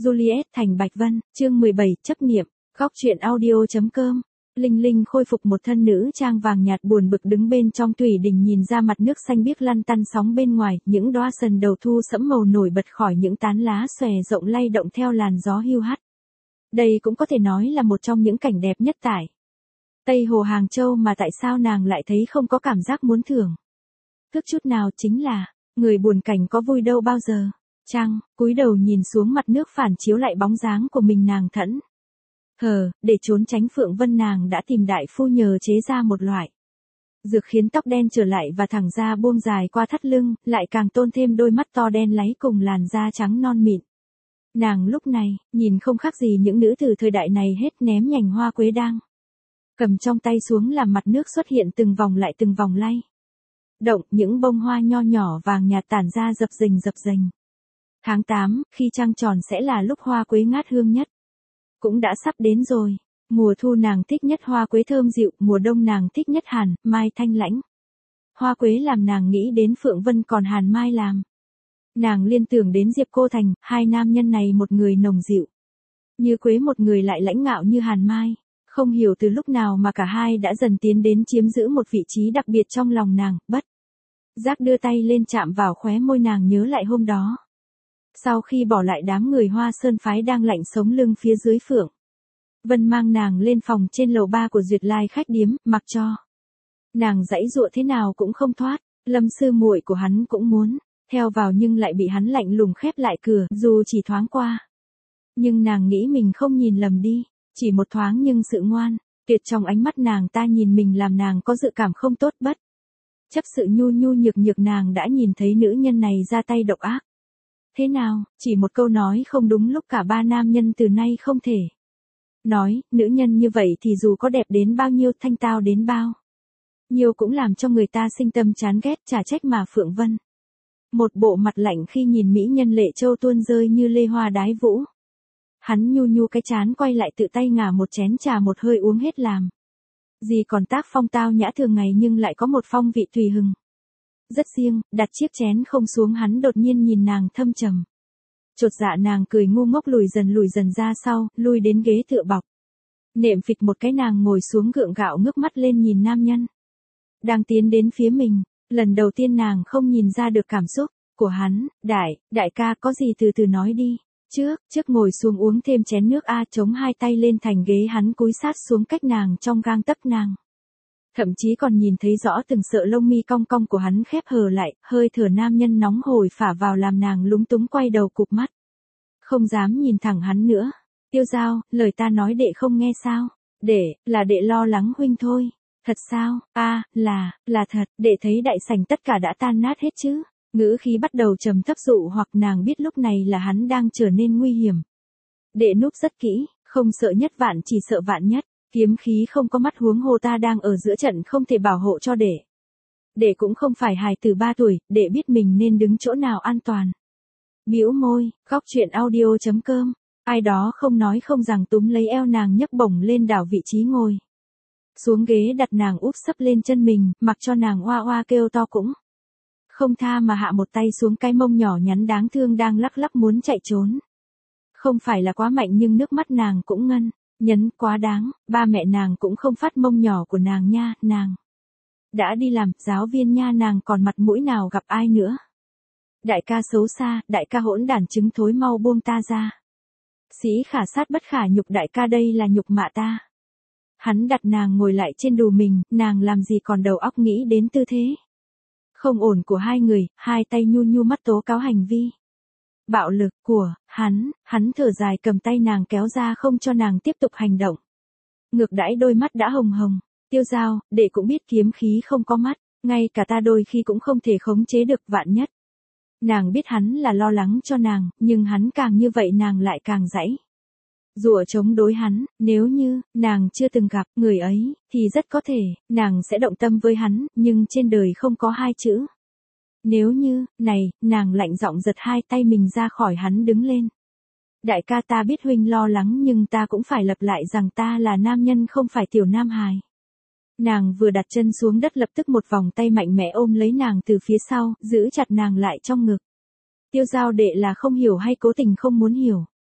Juliet thành Bạch Vân, chương 17, chấp niệm, góc truyện audio.com. Linh Linh khôi phục một thân nữ trang vàng nhạt buồn bực đứng bên trong thủy đình nhìn ra mặt nước xanh biếc lăn tăn sóng bên ngoài, những đóa sần đầu thu sẫm màu nổi bật khỏi những tán lá xòe rộng lay động theo làn gió hiu hắt. Đây cũng có thể nói là một trong những cảnh đẹp nhất tại Tây Hồ Hàng Châu mà tại sao nàng lại thấy không có cảm giác muốn thưởng thức chút nào, chính là người buồn cảnh có vui đâu bao giờ. Trăng, cúi đầu nhìn xuống mặt nước phản chiếu lại bóng dáng của mình, nàng thẫn để trốn tránh Phượng Vân, nàng đã tìm đại phu nhờ chế ra một loại dược khiến tóc đen trở lại và thẳng ra buông dài qua thắt lưng, lại càng tôn thêm đôi mắt to đen láy cùng làn da trắng non mịn. Nàng lúc này, nhìn không khác gì những nữ tử thời đại này hết, ném nhành hoa quế đang cầm trong tay xuống làm mặt nước xuất hiện từng vòng lại từng vòng lay động, những bông hoa nho nhỏ vàng nhạt tản ra dập dềnh. Tháng 8, khi trăng tròn sẽ là lúc hoa quế ngát hương nhất. Cũng đã sắp đến rồi. Mùa thu nàng thích nhất hoa quế thơm dịu, mùa đông nàng thích nhất hàn mai thanh lãnh. Hoa quế làm nàng nghĩ đến Phượng Vân, còn hàn mai làm nàng liên tưởng đến Diệp Cô Thành. Hai nam nhân này, một người nồng dịu như quế, một người lại lãnh ngạo như hàn mai. Không hiểu từ lúc nào mà cả hai đã dần tiến đến chiếm giữ một vị trí đặc biệt trong lòng nàng. Bất giác đưa tay lên chạm vào khóe môi, nàng nhớ lại hôm đó. Sau khi bỏ lại đám người Hoa Sơn phái đang lạnh sống lưng phía dưới, Phượng Vân mang nàng lên phòng trên lầu 3 của Duyệt Lai khách điếm, mặc cho nàng giãy giụa thế nào cũng không thoát. Lâm sư muội của hắn cũng muốn theo vào nhưng lại bị hắn lạnh lùng khép lại cửa, dù chỉ thoáng qua. Nhưng nàng nghĩ mình không nhìn lầm đi, chỉ một thoáng nhưng sự ngoan tuyệt trong ánh mắt nàng ta nhìn mình làm nàng có dự cảm không tốt. Bất chấp sự nhu nhược nàng đã nhìn thấy nữ nhân này ra tay độc ác. Thế nào, chỉ một câu nói không đúng lúc cả ba nam nhân từ nay không thể nói, nữ nhân như vậy thì dù có đẹp đến bao nhiêu, thanh tao đến bao nhiêu cũng làm cho người ta sinh tâm chán ghét. Chả trách mà Phượng Vân một bộ mặt lạnh khi nhìn mỹ nhân Lệ Châu tuôn rơi như lê hoa đái vũ. Hắn nhu cái chán, quay lại tự tay ngả một chén trà một hơi uống hết, làm gì còn tác phong tao nhã thường ngày nhưng lại có một phong vị tùy hứng rất riêng. Đặt chiếc chén không xuống, hắn đột nhiên nhìn nàng thâm trầm. Chột dạ nàng cười ngu ngốc lùi dần ra sau, lui đến ghế tựa bọc nệm phịch một cái, nàng ngồi xuống gượng gạo ngước mắt lên nhìn nam nhân đang tiến đến phía mình. Lần đầu tiên nàng không nhìn ra được cảm xúc của hắn. Đại ca, có gì từ từ nói đi. Trước ngồi xuống uống thêm chén nước a. Chống hai tay lên thành ghế, hắn cúi sát xuống cách nàng trong gang tấc, nàng thậm chí còn nhìn thấy rõ từng sợi lông mi cong cong của hắn khép hờ lại. Hơi thở nam nhân nóng hổi phả vào làm nàng lúng túng quay đầu cụp mắt, không dám nhìn thẳng hắn nữa. Tiêu Giao, lời ta nói đệ không nghe sao? Là đệ lo lắng huynh thôi. Thật sao? Là thật. Đệ thấy đại sảnh tất cả đã tan nát hết chứ? Ngữ khí bắt đầu trầm thấp dụ hoặc. Nàng biết lúc này là hắn đang trở nên nguy hiểm. Đệ núp rất kỹ, không sợ nhất vạn chỉ sợ vạn nhất. Kiếm khí không có mắt, huống hồ ta đang ở giữa trận, không thể bảo hộ cho đệ. Đệ cũng không phải hài tử 3 tuổi, đệ biết mình nên đứng chỗ nào an toàn. Bĩu môi, góc truyện audio.com. Ai đó không nói không rằng túm lấy eo nàng nhấc bổng lên, đảo vị trí ngồi xuống ghế, đặt nàng úp sấp lên chân mình, mặc cho nàng oa oa kêu to cũng không tha, mà hạ một tay xuống cái mông nhỏ nhắn đáng thương đang lắc lắc muốn chạy trốn. Không phải là quá mạnh nhưng nước mắt nàng cũng nhấn quá đáng. Ba mẹ nàng cũng không phát mông nhỏ của nàng nha, nàng đã đi làm giáo viên nha, nàng còn mặt mũi nào gặp ai nữa. Đại ca xấu xa, đại ca hỗn đản trứng thối, mau buông ta ra. Sĩ khả sát bất khả nhục, đại ca đây là nhục mạ ta. Hắn đặt nàng ngồi lại trên đùi mình, nàng làm gì còn đầu óc nghĩ đến tư thế không ổn của hai người. Hai tay nhu mắt tố cáo hành vi bạo lực của hắn thở dài cầm tay nàng kéo ra không cho nàng tiếp tục hành động. Ngược đãi đôi mắt đã hồng. Tiêu Giao, đệ cũng biết kiếm khí không có mắt, ngay cả ta đôi khi cũng không thể khống chế được, vạn nhất. Nàng biết hắn là lo lắng cho nàng, nhưng hắn càng như vậy nàng lại càng giãy giụa chống đối hắn. Nếu như nàng chưa từng gặp người ấy, thì rất có thể nàng sẽ động tâm với hắn, nhưng trên đời không có hai chữ nếu như. Nàng lạnh giọng giật hai tay mình ra khỏi hắn, đứng lên. Đại ca, ta biết huynh lo lắng nhưng ta cũng phải lặp lại rằng ta là nam nhân, không phải tiểu nam hài. Nàng vừa đặt chân xuống đất, lập tức một vòng tay mạnh mẽ ôm lấy nàng từ phía sau, giữ chặt nàng lại trong ngực. Tiêu Giao, đệ là không hiểu hay cố tình không muốn hiểu?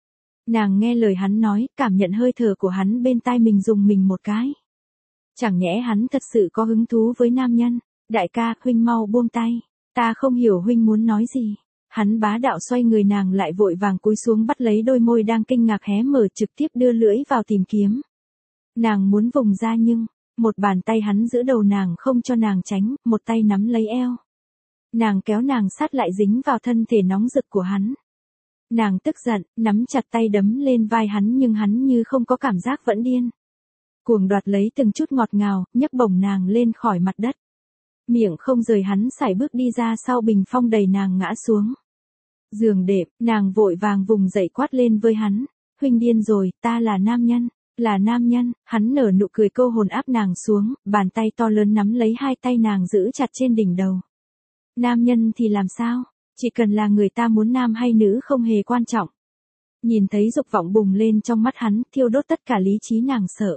Nàng nghe lời hắn nói, cảm nhận hơi thở của hắn bên tai mình dùng mình một cái. Chẳng nhẽ hắn thật sự có hứng thú với nam nhân. Đại ca, huynh mau buông tay. Ta không hiểu huynh muốn nói gì. Hắn bá đạo xoay người, nàng lại vội vàng cúi xuống bắt lấy đôi môi đang kinh ngạc hé mở, trực tiếp đưa lưỡi vào tìm kiếm. Nàng muốn vùng ra nhưng, một bàn tay hắn giữ đầu nàng không cho nàng tránh, một tay nắm lấy eo. Nàng kéo nàng sát lại dính vào thân thể nóng rực của hắn. Nàng tức giận, nắm chặt tay đấm lên vai hắn nhưng hắn như không có cảm giác vẫn điên. Cuồng đoạt lấy từng chút ngọt ngào, nhấc bổng nàng lên khỏi mặt đất. Miệng không rời hắn sải bước đi ra sau bình phong đẩy nàng ngã xuống. Giường đệm, nàng vội vàng vùng dậy quát lên với hắn. Huynh điên rồi, ta là nam nhân. Là nam nhân, hắn nở nụ cười câu hồn áp nàng xuống, bàn tay to lớn nắm lấy hai tay nàng giữ chặt trên đỉnh đầu. Nam nhân thì làm sao? Chỉ cần là người ta muốn nam hay nữ không hề quan trọng. Nhìn thấy dục vọng bùng lên trong mắt hắn, thiêu đốt tất cả lý trí, nàng sợ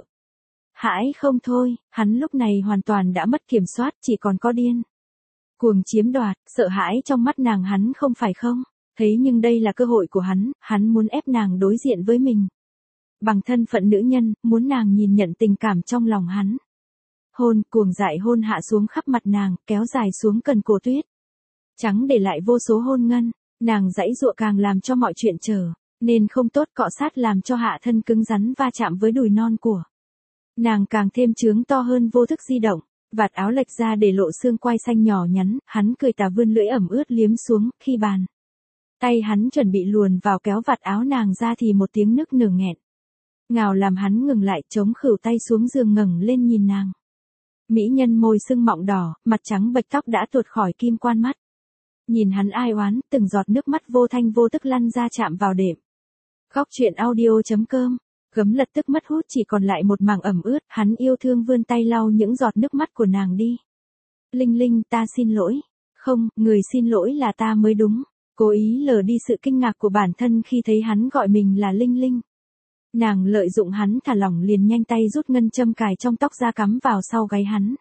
hãi không thôi, hắn lúc này hoàn toàn đã mất kiểm soát, chỉ còn có điên cuồng chiếm đoạt. Sợ hãi trong mắt nàng hắn không phải không, thế nhưng đây là cơ hội của hắn muốn ép nàng đối diện với mình. Bằng thân phận nữ nhân, muốn nàng nhìn nhận tình cảm trong lòng hắn. Hôn, cuồng dại hôn hạ xuống khắp mặt nàng, kéo dài xuống cần cổ tuyết trắng để lại vô số hôn ngân. Nàng giãy giụa càng làm cho mọi chuyện trở nên không tốt, cọ sát làm cho hạ thân cứng rắn va chạm với đùi non của nàng càng thêm trướng to hơn, vô thức di động. Vạt áo lệch ra để lộ xương quai xanh nhỏ nhắn, hắn cười tà vươn lưỡi ẩm ướt liếm xuống, khi bàn tay hắn chuẩn bị luồn vào kéo vạt áo nàng ra thì một tiếng nức nở nghẹn ngào làm hắn ngừng lại, chống khửu tay xuống giường ngẩng lên nhìn nàng. Mỹ nhân môi sưng mọng đỏ, mặt trắng bệch, tóc đã tuột khỏi kim quan mắt. Nhìn hắn ai oán, từng giọt nước mắt vô thanh vô tức lăn ra chạm vào đệm. Khóc chuyện audio.com. Gấm lật tức mất hút, chỉ còn lại một mảng ẩm ướt, hắn yêu thương vươn tay lau những giọt nước mắt của nàng đi. Linh Linh, ta xin lỗi. Không, người xin lỗi là ta mới đúng. Cố ý lờ đi sự kinh ngạc của bản thân khi thấy hắn gọi mình là Linh Linh. Nàng lợi dụng hắn thả lỏng liền nhanh tay rút ngân châm cài trong tóc ra cắm vào sau gáy hắn.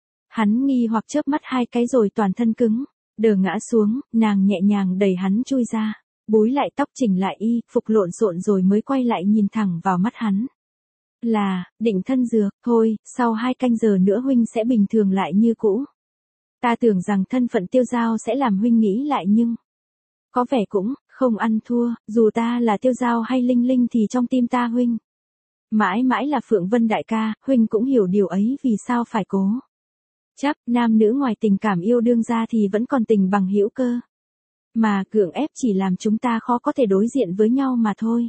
Hắn nghi hoặc chớp mắt hai cái rồi toàn thân cứng đờ ngã xuống, nàng nhẹ nhàng đẩy hắn chui ra, búi lại tóc chỉnh lại y phục lộn xộn rồi mới quay lại nhìn thẳng vào mắt hắn. Là, định thân dược, thôi, sau 2 canh giờ nữa huynh sẽ bình thường lại như cũ. Ta tưởng rằng thân phận tiêu giao sẽ làm huynh nghĩ lại nhưng có vẻ cũng không ăn thua, dù ta là tiêu giao hay Linh Linh thì trong tim ta huynh mãi mãi là Phượng Vân đại ca, huynh cũng hiểu điều ấy, vì sao phải cố chấp. Nam nữ ngoài tình cảm yêu đương ra thì vẫn còn tình bằng hữu cơ, mà cưỡng ép chỉ làm chúng ta khó có thể đối diện với nhau mà thôi.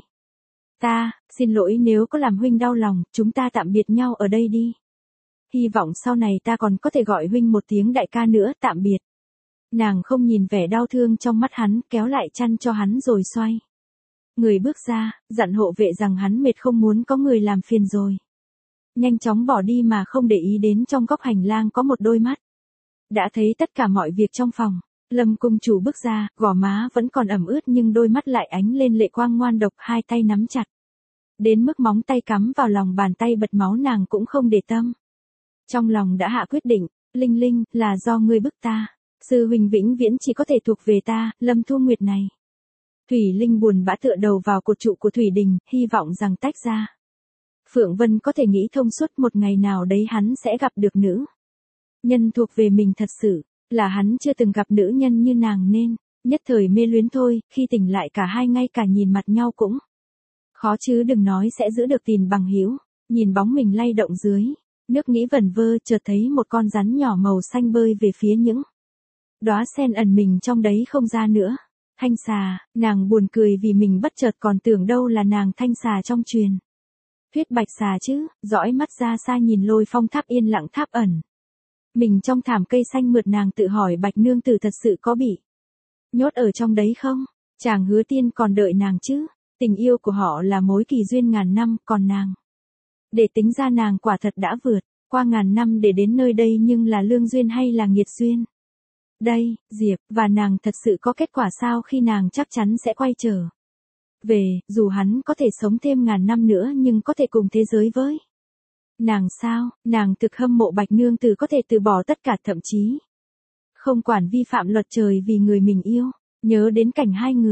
Ta xin lỗi nếu có làm huynh đau lòng, chúng ta tạm biệt nhau ở đây đi. Hy vọng sau này ta còn có thể gọi huynh một tiếng đại ca nữa, tạm biệt. Nàng không nhìn vẻ đau thương trong mắt hắn, kéo lại chăn cho hắn rồi xoay người bước ra, dặn hộ vệ rằng hắn mệt không muốn có người làm phiền rồi nhanh chóng bỏ đi, mà không để ý đến trong góc hành lang có một đôi mắt đã thấy tất cả mọi việc trong phòng. Lâm cung chủ bước ra, gò má vẫn còn ẩm ướt nhưng đôi mắt lại ánh lên lệ quang ngoan độc, hai tay nắm chặt đến mức móng tay cắm vào lòng bàn tay bật máu, nàng cũng không để tâm. Trong lòng đã hạ quyết định, Linh Linh, là do ngươi bức ta. Sư huynh vĩnh viễn chỉ có thể thuộc về ta, Lâm Thu Nguyệt này. Thủy Linh buồn bã tựa đầu vào cột trụ của thủy đình, hy vọng rằng tách ra. Phượng Vân có thể nghĩ thông suốt, một ngày nào đấy hắn sẽ gặp được nữ nhân thuộc về mình thật sự, là hắn chưa từng gặp nữ nhân như nàng nên nhất thời mê luyến thôi, khi tỉnh lại cả hai ngay cả nhìn mặt nhau cũng khó chứ đừng nói sẽ giữ được tình bằng hữu. Nhìn bóng mình lay động dưới nước nghĩ vẩn vơ, chợt thấy một con rắn nhỏ màu xanh bơi về phía những đóa sen ẩn mình trong đấy không ra nữa. Thanh xà, nàng buồn cười vì mình bất chợt còn tưởng đâu là nàng thanh xà trong truyền thuyết bạch xà chứ, dõi mắt ra xa nhìn Lôi Phong tháp yên lặng tháp ẩn mình trong thảm cây xanh mượt, nàng tự hỏi bạch nương tử thật sự có bị nhốt ở trong đấy không? Chàng Hứa Tiên còn đợi nàng chứ? Tình yêu của họ là mối kỳ duyên ngàn năm, còn nàng, để tính ra nàng quả thật đã vượt qua ngàn năm để đến nơi đây, nhưng là lương duyên hay là nghiệt duyên? Đây, Diệp, và nàng thật sự có kết quả sao khi nàng chắc chắn sẽ quay trở về, dù hắn có thể sống thêm ngàn năm nữa nhưng có thể cùng thế giới với nàng sao? Nàng thực hâm mộ bạch nương tử có thể từ bỏ tất cả, thậm chí không quản vi phạm luật trời vì người mình yêu. Nhớ đến cảnh hai người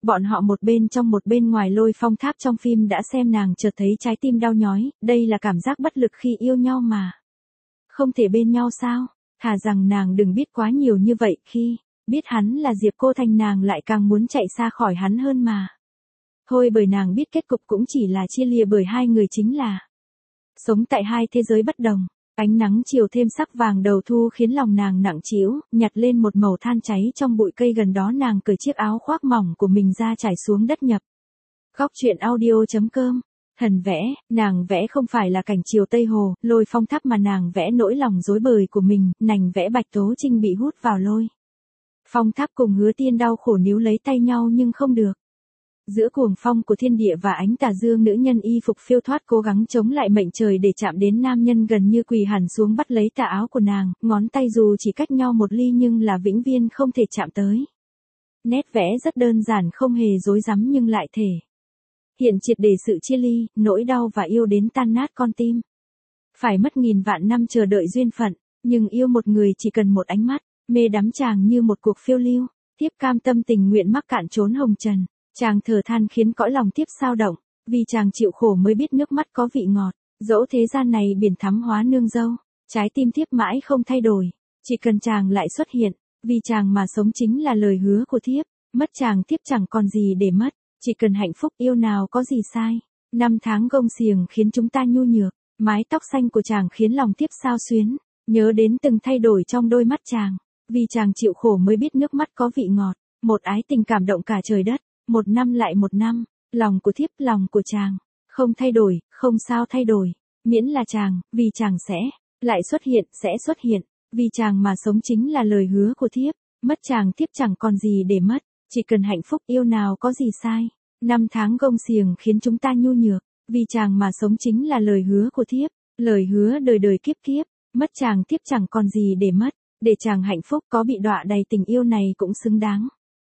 Bọn họ một bên trong một bên ngoài Lôi Phong Tháp trong phim đã xem nàng chợt thấy trái tim đau nhói, đây là cảm giác bất lực khi yêu nhau mà. Không thể bên nhau sao, thà rằng nàng đừng biết quá nhiều như vậy, khi biết hắn là Diệp Cô Thành nàng lại càng muốn chạy xa khỏi hắn hơn mà. Thôi bởi nàng biết kết cục cũng chỉ là chia lìa bởi hai người chính là sống tại hai thế giới bất đồng. Ánh nắng chiều thêm sắc vàng đầu thu khiến lòng nàng nặng trĩu, nhặt lên một mẩu than cháy trong bụi cây gần đó, nàng cởi chiếc áo khoác mỏng của mình ra trải xuống đất nhập. Góc truyện audio.com. Thần vẽ, nàng vẽ không phải là cảnh chiều Tây Hồ, Lôi Phong Tháp mà nàng vẽ nỗi lòng rối bời của mình, nàng vẽ Bạch Tố Trinh bị hút vào Lôi Phong Tháp cùng Hứa Tiên đau khổ níu lấy tay nhau nhưng không được. Giữa cuồng phong của thiên địa và ánh tà dương, nữ nhân y phục phiêu thoát cố gắng chống lại mệnh trời để chạm đến nam nhân gần như quỳ hẳn xuống bắt lấy tà áo của nàng, ngón tay dù chỉ cách nhau một ly nhưng là vĩnh viễn không thể chạm tới. Nét vẽ rất đơn giản, không hề rối rắm nhưng lại thể hiện triệt để sự chia ly, nỗi đau và yêu đến tan nát con tim. Phải mất nghìn vạn năm chờ đợi duyên phận, nhưng yêu một người chỉ cần một ánh mắt, mê đắm chàng như một cuộc phiêu lưu, tiếp cam tâm tình nguyện mắc cạn trốn hồng trần. Chàng thở than khiến cõi lòng tiếp sao động, vì chàng chịu khổ mới biết nước mắt có vị ngọt, dẫu thế gian này biển thắm hóa nương dâu, trái tim thiếp mãi không thay đổi, chỉ cần chàng lại xuất hiện, vì chàng mà sống chính là lời hứa của thiếp, mất chàng thiếp chẳng còn gì để mất, chỉ cần hạnh phúc yêu nào có gì sai. Năm tháng gông xiềng khiến chúng ta nhu nhược, mái tóc xanh của chàng khiến lòng thiếp sao xuyến, nhớ đến từng thay đổi trong đôi mắt chàng, vì chàng chịu khổ mới biết nước mắt có vị ngọt, một ái tình cảm động cả trời đất. Một năm lại một năm, lòng của thiếp, lòng của chàng, không thay đổi, không sao thay đổi, miễn là chàng, vì chàng sẽ lại sẽ xuất hiện, vì chàng mà sống chính là lời hứa của thiếp, mất chàng thiếp chẳng còn gì để mất, chỉ cần hạnh phúc yêu nào có gì sai. Năm tháng gông xiềng khiến chúng ta nhu nhược, vì chàng mà sống chính là lời hứa của thiếp, lời hứa đời đời kiếp kiếp, mất chàng thiếp chẳng còn gì để mất, để chàng hạnh phúc có bị đọa đầy tình yêu này cũng xứng đáng.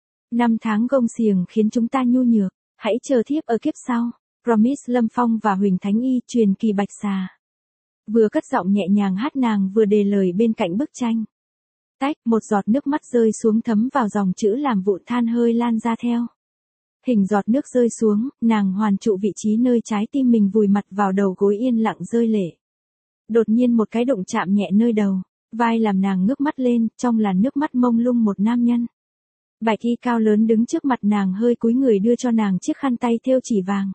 Năm tháng gông xiềng khiến chúng ta nhu nhược, hãy chờ thiếp ở kiếp sau. Promise Lâm Phong và Huỳnh Thánh Y, truyền kỳ Bạch Xà. Vừa cất giọng nhẹ nhàng hát nàng vừa đề lời bên cạnh bức tranh. Tách, một giọt nước mắt rơi xuống thấm vào dòng chữ làm vụn than hơi lan ra theo hình giọt nước rơi xuống, nàng hoàn trụ vị trí nơi trái tim mình, vùi mặt vào đầu gối yên lặng rơi lệ. Đột nhiên một cái đụng chạm nhẹ nơi đầu vai làm nàng ngước mắt lên, trong làn nước mắt mông lung một nam nhân. Bạch y cao lớn đứng trước mặt nàng, hơi cúi người đưa cho nàng chiếc khăn tay thêu chỉ vàng.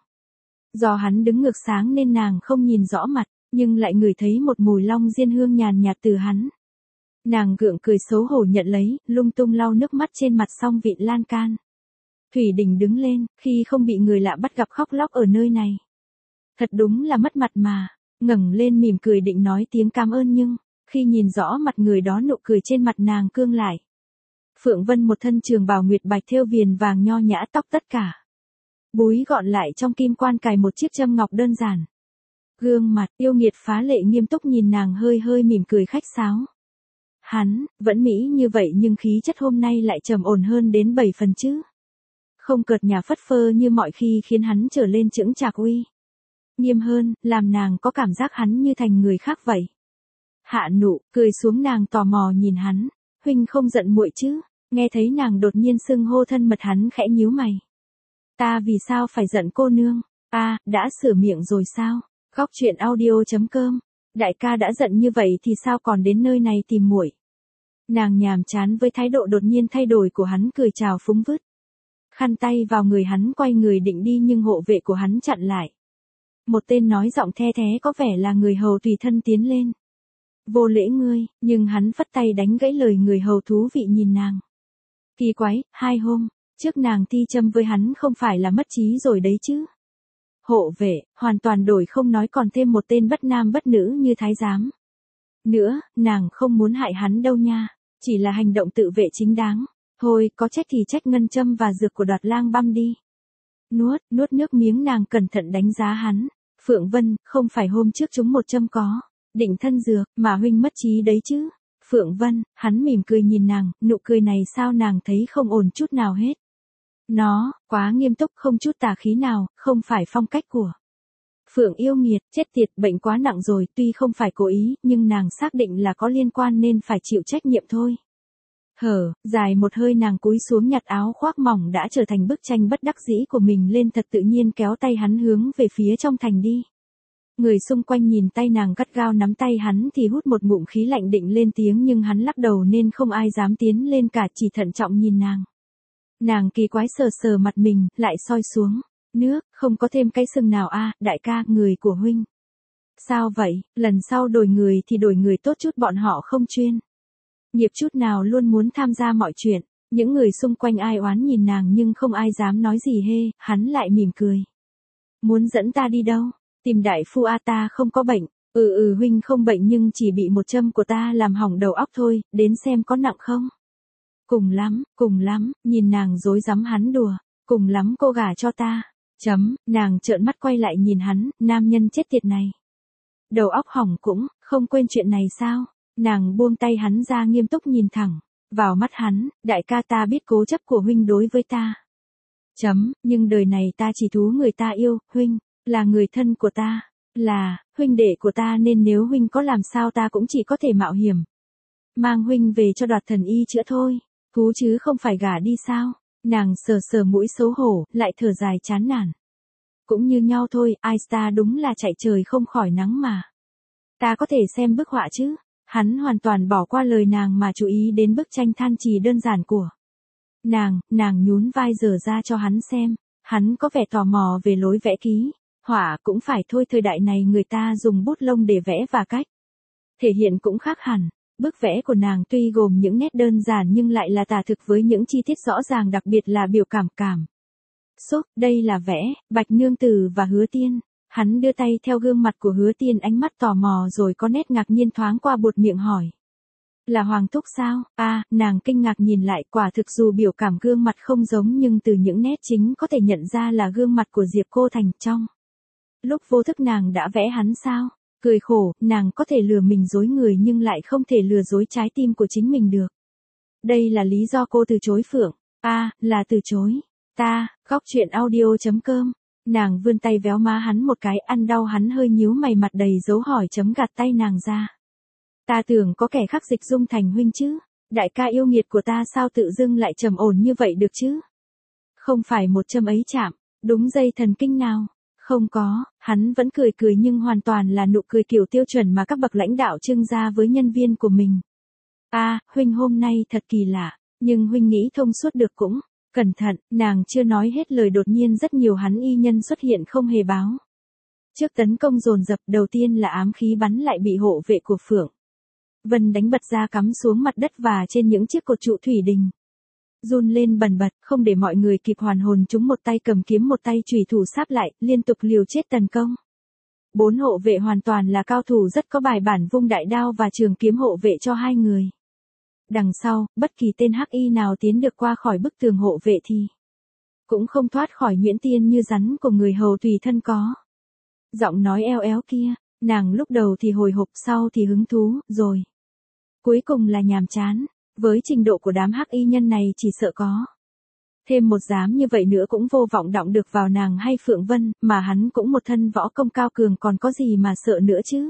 Do hắn đứng ngược sáng nên nàng không nhìn rõ mặt, nhưng lại ngửi thấy một mùi long diên hương nhàn nhạt từ hắn. Nàng gượng cười xấu hổ nhận lấy, lung tung lau nước mắt trên mặt xong vịn lan can. Thủy Đình đứng lên, khi không bị người lạ bắt gặp khóc lóc ở nơi này. Thật đúng là mất mặt mà, ngẩng lên mỉm cười định nói tiếng cảm ơn nhưng, khi nhìn rõ mặt người đó nụ cười trên mặt nàng cương lại. Phượng Vân một thân trường bào nguyệt bạch thêu viền vàng nho nhã, tóc tất cả búi gọn lại trong kim quan, cài một chiếc châm ngọc đơn giản. Gương mặt yêu nghiệt phá lệ nghiêm túc nhìn nàng, hơi hơi mỉm cười khách sáo. Hắn, vẫn mỹ như vậy nhưng khí chất hôm nay lại trầm ổn hơn đến 7 phần chứ. Không cợt nhả phất phơ như mọi khi, khiến hắn trở lên chững chạc uy nghiêm hơn, làm nàng có cảm giác hắn như thành người khác vậy. Hạ nụ, cười xuống, nàng tò mò nhìn hắn. Huynh không giận muội chứ? Nghe thấy nàng đột nhiên xưng hô thân mật, hắn khẽ nhíu mày. Ta vì sao phải giận cô nương? À, đã sửa miệng rồi sao? Góc truyện audio.com. Đại ca đã giận như vậy thì sao còn đến nơi này tìm muội? Nàng nhàm chán với thái độ đột nhiên thay đổi của hắn, cười chào phúng vứt khăn tay vào người hắn, quay người định đi nhưng hộ vệ của hắn chặn lại. Một tên nói giọng the thé có vẻ là người hầu tùy thân tiến lên. Vô lễ ngươi, nhưng hắn phất tay đánh gãy lời người hầu, thú vị nhìn nàng. Kỳ quái, 2 hôm trước nàng thi châm với hắn không phải là mất trí rồi đấy chứ? Hộ vệ, hoàn toàn đổi không nói còn thêm một tên bất nam bất nữ như thái giám. Nữa, nàng không muốn hại hắn đâu nha, chỉ là hành động tự vệ chính đáng. Thôi, có trách thì trách ngân châm và dược của Đoạt Lang băm đi. Nuốt nước miếng, nàng cẩn thận đánh giá hắn. Phượng Vân, không phải hôm trước chúng một châm có định thân dược mà huynh mất trí đấy chứ? Phượng Vân, hắn mỉm cười nhìn nàng, nụ cười này sao nàng thấy không ổn chút nào hết. Nó quá nghiêm túc, không chút tà khí nào, không phải phong cách của Phượng yêu nghiệt. Chết tiệt, bệnh quá nặng rồi, tuy không phải cố ý, nhưng nàng xác định là có liên quan nên phải chịu trách nhiệm thôi. Hở, dài một hơi nàng cúi xuống nhặt áo khoác mỏng đã trở thành bức tranh bất đắc dĩ của mình lên thật tự nhiên kéo tay hắn hướng về phía trong thành đi. Người xung quanh nhìn tay nàng gắt gao nắm tay hắn thì hút một ngụm khí lạnh định lên tiếng nhưng hắn lắc đầu nên không ai dám tiến lên cả chỉ thận trọng nhìn nàng. Nàng kỳ quái sờ sờ mặt mình, lại soi xuống. Nước, không có thêm cái sừng nào a, đại ca, người của huynh. Sao vậy, lần sau đổi người thì đổi người tốt chút bọn họ không chuyên. Nghiệp chút nào luôn muốn tham gia mọi chuyện. Những người xung quanh ai oán nhìn nàng nhưng không ai dám nói gì hê, hắn lại mỉm cười. Muốn dẫn ta đi đâu? Tìm đại phu a, ta không có bệnh. Huynh không bệnh nhưng chỉ bị một châm của ta làm hỏng đầu óc thôi, đến xem có nặng không? Cùng lắm, nhìn nàng dối rắm hắn đùa. Cùng lắm cô gả cho ta. Nàng trợn mắt quay lại nhìn hắn, nam nhân chết tiệt này. Đầu óc hỏng cũng, không quên chuyện này sao? Nàng buông tay hắn ra nghiêm túc nhìn thẳng. Vào mắt hắn, đại ca, ta biết cố chấp của huynh đối với ta. Nhưng đời này ta chỉ thú người ta yêu, huynh, là người thân của ta, là, huynh đệ của ta nên nếu huynh có làm sao ta cũng chỉ có thể mạo hiểm. Mang huynh về cho Đoạt Thần Y chữa thôi, thú chứ không phải gả đi sao? Nàng sờ sờ mũi xấu hổ, lại thở dài chán nản. Cũng như nhau thôi, ta đúng là chạy trời không khỏi nắng mà. Ta có thể xem bức họa chứ? Hắn hoàn toàn bỏ qua lời nàng mà chú ý đến bức tranh than trì đơn giản của nàng nhún vai dở ra cho hắn xem. Hắn có vẻ tò mò về lối vẽ ký. Họa cũng phải thôi, thời đại này người ta dùng bút lông để vẽ và cách thể hiện cũng khác hẳn. Bức vẽ của nàng tuy gồm những nét đơn giản nhưng lại là tả thực với những chi tiết rõ ràng, đặc biệt là biểu cảm xúc. Đây là vẽ Bạch Nương Tử và Hứa Tiên. Hắn đưa tay theo gương mặt của Hứa Tiên, ánh mắt tò mò rồi có nét ngạc nhiên thoáng qua, buột miệng hỏi. Là Hoàng thúc sao? Nàng kinh ngạc nhìn lại, quả thực dù biểu cảm gương mặt không giống nhưng từ những nét chính có thể nhận ra là gương mặt của Diệp Cô Thành. Trong lúc vô thức nàng đã vẽ hắn sao? Cười khổ, nàng có thể lừa mình dối người nhưng lại không thể lừa dối trái tim của chính mình được. Đây là lý do cô từ chối Phượng. Là từ chối. Góc truyện audio.com. Nàng vươn tay véo má hắn một cái, ăn đau hắn hơi nhíu mày, mặt đầy dấu hỏi chấm, gạt tay nàng ra. Ta tưởng có kẻ khác dịch dung thành huynh chứ. Đại ca yêu nghiệt của ta sao tự dưng lại trầm ổn như vậy được chứ? Không phải một châm ấy chạm, đúng dây thần kinh nào. Không có, hắn vẫn cười nhưng hoàn toàn là nụ cười kiểu tiêu chuẩn mà các bậc lãnh đạo trưng ra với nhân viên của mình. Huynh hôm nay thật kỳ lạ, nhưng huynh nghĩ thông suốt được cũng. Cẩn thận, nàng chưa nói hết lời đột nhiên rất nhiều hắn y nhân xuất hiện không hề báo. Trước tấn công dồn dập, đầu tiên là ám khí bắn lại bị hộ vệ của Phượng Vân đánh bật ra, cắm xuống mặt đất và trên những chiếc cột trụ thủy đình. Run lên bần bật, không để mọi người kịp hoàn hồn, chúng một tay cầm kiếm một tay chùy thủ sáp lại, liên tục liều chết tấn công. 4 hộ vệ hoàn toàn là cao thủ rất có bài bản, vung đại đao và trường kiếm hộ vệ cho 2 người. Đằng sau, bất kỳ tên hắc y nào tiến được qua khỏi bức tường hộ vệ thì cũng không thoát khỏi nhuyễn tiên như rắn của người hầu tùy thân có. Giọng nói eo éo kia, nàng lúc đầu thì hồi hộp, sau thì hứng thú, rồi cuối cùng là nhàm chán. Với trình độ của đám hắc y nhân này chỉ sợ có thêm một dám như vậy nữa cũng vô vọng động được vào nàng hay Phượng Vân, mà hắn cũng một thân võ công cao cường, còn có gì mà sợ nữa chứ.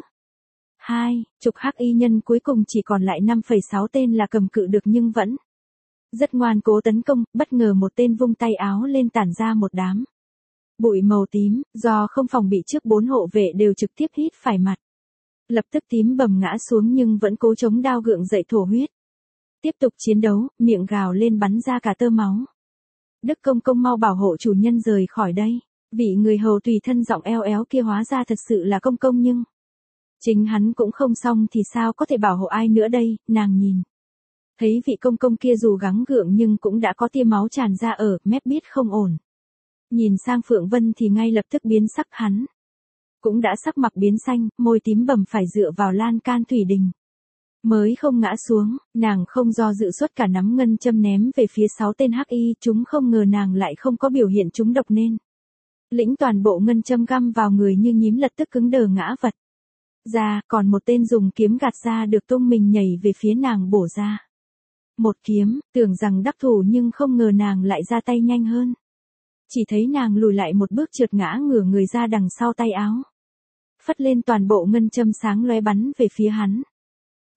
20 hắc y nhân cuối cùng chỉ còn lại 5,6 tên là cầm cự được nhưng vẫn rất ngoan cố tấn công. Bất ngờ một tên vung tay áo lên, tản ra một đám bụi màu tím, do không phòng bị trước, 4 hộ vệ đều trực tiếp hít phải mặt. Lập tức tím bầm ngã xuống nhưng vẫn cố chống đao gượng dậy thổ huyết. Tiếp tục chiến đấu, miệng gào lên bắn ra cả tơ máu. Đức công công mau bảo hộ chủ nhân rời khỏi đây. Vị người hầu tùy thân giọng eo éo kia hóa ra thật sự là công công, nhưng chính hắn cũng không xong thì sao có thể bảo hộ ai nữa đây. Nàng nhìn thấy vị công công kia dù gắng gượng nhưng cũng đã có tia máu tràn ra ở mép, biết không ổn. Nhìn sang Phượng Vân thì ngay lập tức biến sắc, hắn cũng đã sắc mặt biến xanh, môi tím bầm, phải dựa vào lan can thủy đình mới không ngã xuống. Nàng không do dự xuất cả nắm ngân châm ném về phía 6 tên hắc y, chúng không ngờ nàng lại không có biểu hiện trúng độc nên lĩnh toàn bộ ngân châm găm vào người như nhím, lập tức cứng đờ ngã vật ra. Còn một tên dùng kiếm gạt ra được tung mình nhảy về phía nàng bổ ra một kiếm, tưởng rằng đắc thủ nhưng không ngờ nàng lại ra tay nhanh hơn. Chỉ thấy nàng lùi lại một bước, trượt ngã ngửa người ra đằng sau, tay áo phất lên, toàn bộ ngân châm sáng lóe bắn về phía hắn.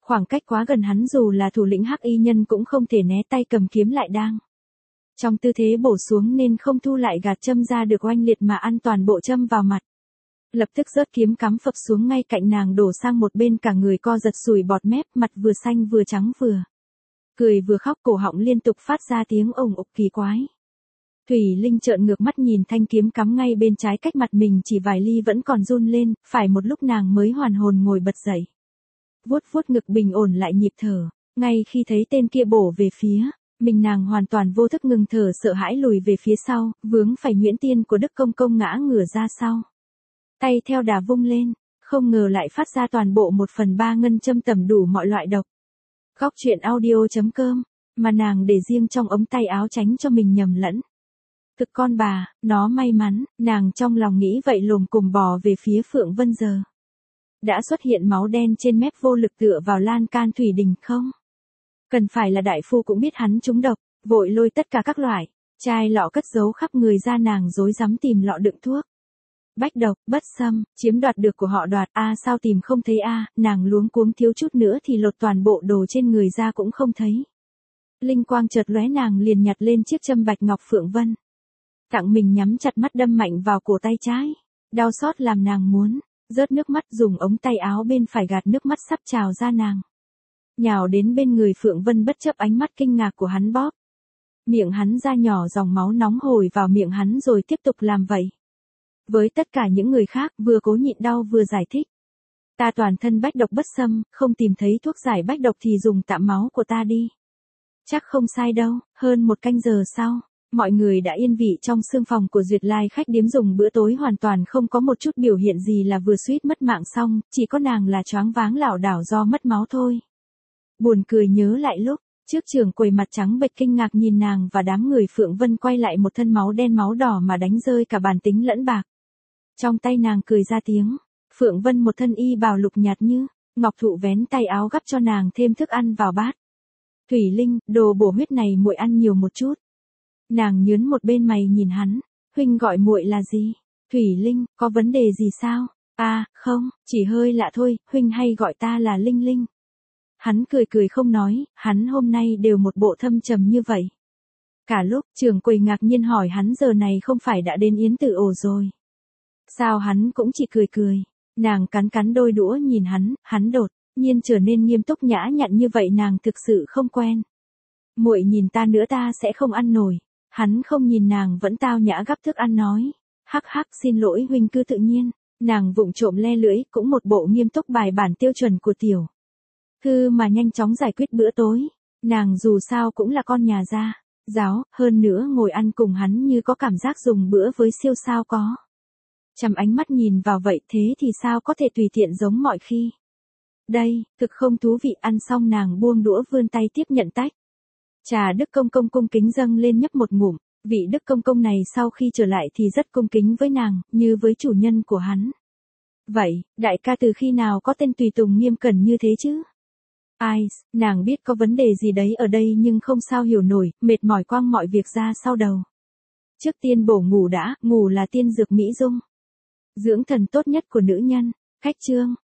Khoảng cách quá gần hắn dù là thủ lĩnh hắc y nhân cũng không thể né tay cầm kiếm lại đang trong tư thế bổ xuống nên không thu lại gạt châm ra được oanh liệt mà ăn toàn bộ châm vào mặt. Lập tức rớt kiếm cắm phập xuống ngay cạnh nàng đổ sang một bên, cả người co giật sùi bọt mép, mặt vừa xanh vừa trắng, vừa cười vừa khóc, cổ họng liên tục phát ra tiếng ồng ục kỳ quái. Thủy Linh trợn ngược mắt nhìn thanh kiếm cắm ngay bên trái cách mặt mình chỉ vài ly vẫn còn run lên, phải một lúc nàng mới hoàn hồn ngồi bật dậy. Vuốt vuốt ngực bình ổn lại nhịp thở, ngay khi thấy tên kia bổ về phía mình, nàng hoàn toàn vô thức ngừng thở, sợ hãi lùi về phía sau, vướng phải nhuyễn tiên của Đức Công Công ngã ngửa ra sau. Tay theo đà vung lên, không ngờ lại phát ra toàn bộ 1/3 ngân châm tẩm đủ mọi loại độc. Góc truyện audio.com, mà nàng để riêng trong ống tay áo tránh cho mình nhầm lẫn. Thực con bà, nó may mắn, nàng trong lòng nghĩ vậy lồm cồm bò về phía Phượng Vân giờ. Đã xuất hiện máu đen trên mép, vô lực tựa vào lan can thủy đình không? Cần phải là đại phu cũng biết hắn trúng độc, vội lôi tất cả các loại chai lọ cất giấu khắp người ra, nàng rối rắm tìm lọ đựng thuốc. Bách độc, bất xâm, chiếm đoạt được của họ đoạt, sao tìm không thấy nàng luống cuống thiếu chút nữa thì lột toàn bộ đồ trên người ra cũng không thấy. Linh quang chợt lóe, nàng liền nhặt lên chiếc châm bạch ngọc Phượng Vân tặng mình, nhắm chặt mắt đâm mạnh vào cổ tay trái. Đau xót làm nàng muốn rớt nước mắt, dùng ống tay áo bên phải gạt nước mắt sắp trào ra, nàng nhào đến bên người Phượng Vân, bất chấp ánh mắt kinh ngạc của hắn, bóp miệng hắn ra, nhỏ dòng máu nóng hổi vào miệng hắn rồi tiếp tục làm vậy. Với tất cả những người khác, vừa cố nhịn đau vừa giải thích. Ta toàn thân bách độc bất xâm, không tìm thấy thuốc giải bách độc thì dùng tạm máu của ta đi. Chắc không sai đâu. Hơn 1 canh giờ sau, mọi người đã yên vị trong sương phòng của Duyệt Lai khách điếm dùng bữa tối, hoàn toàn không có một chút biểu hiện gì là vừa suýt mất mạng xong, chỉ có nàng là choáng váng lảo đảo do mất máu thôi. Buồn cười nhớ lại lúc trước trưởng quầy mặt trắng bệch kinh ngạc nhìn nàng và đám người Phượng Vân quay lại một thân máu đen máu đỏ mà đánh rơi cả bản tính lẫn bạc. Trong tay nàng cười ra tiếng. Phượng Vân một thân y bào lục nhạt như ngọc thụ, vén tay áo gắp cho nàng thêm thức ăn vào bát. Thủy Linh, đồ bổ huyết này muội ăn nhiều một chút. Nàng nhớn một bên mày nhìn hắn. Huynh gọi muội là gì? Thủy Linh, có vấn đề gì sao? Không, chỉ hơi lạ thôi, huynh hay gọi ta là Linh Linh. Hắn cười cười không nói, hắn hôm nay đều một bộ thâm trầm như vậy. Cả lúc trưởng quầy ngạc nhiên hỏi hắn giờ này không phải đã đến Yến Tử Ổ rồi. Sao hắn cũng chỉ cười cười. Nàng cắn cắn đôi đũa nhìn hắn đột nhiên trở nên nghiêm túc nhã nhặn như vậy, nàng thực sự không quen. Muội nhìn ta nữa ta sẽ không ăn nổi. Hắn không nhìn nàng, vẫn tao nhã gắp thức ăn nói. Hắc hắc, xin lỗi huynh, cứ tự nhiên. Nàng vụng trộm le lưỡi, cũng một bộ nghiêm túc bài bản tiêu chuẩn của tiểu thư mà nhanh chóng giải quyết bữa tối. Nàng dù sao cũng là con nhà gia giáo, hơn nữa ngồi ăn cùng hắn như có cảm giác dùng bữa với siêu sao có. Chằm ánh mắt nhìn vào vậy, thế thì sao có thể tùy tiện giống mọi khi. Đây, thực không thú vị. Ăn xong nàng buông đũa vươn tay tiếp nhận tách trà Đức Công Công cung kính dâng lên, nhấp một ngụm. Vị Đức Công Công này sau khi trở lại thì rất cung kính với nàng, như với chủ nhân của hắn. Vậy, đại ca từ khi nào có tên tùy tùng nghiêm cẩn như thế chứ? Nàng biết có vấn đề gì đấy ở đây nhưng không sao hiểu nổi, mệt mỏi quăng mọi việc ra sau đầu. Trước tiên bổ ngủ đã, ngủ là tiên dược mỹ dung dưỡng thần tốt nhất của nữ nhân. Khách chương.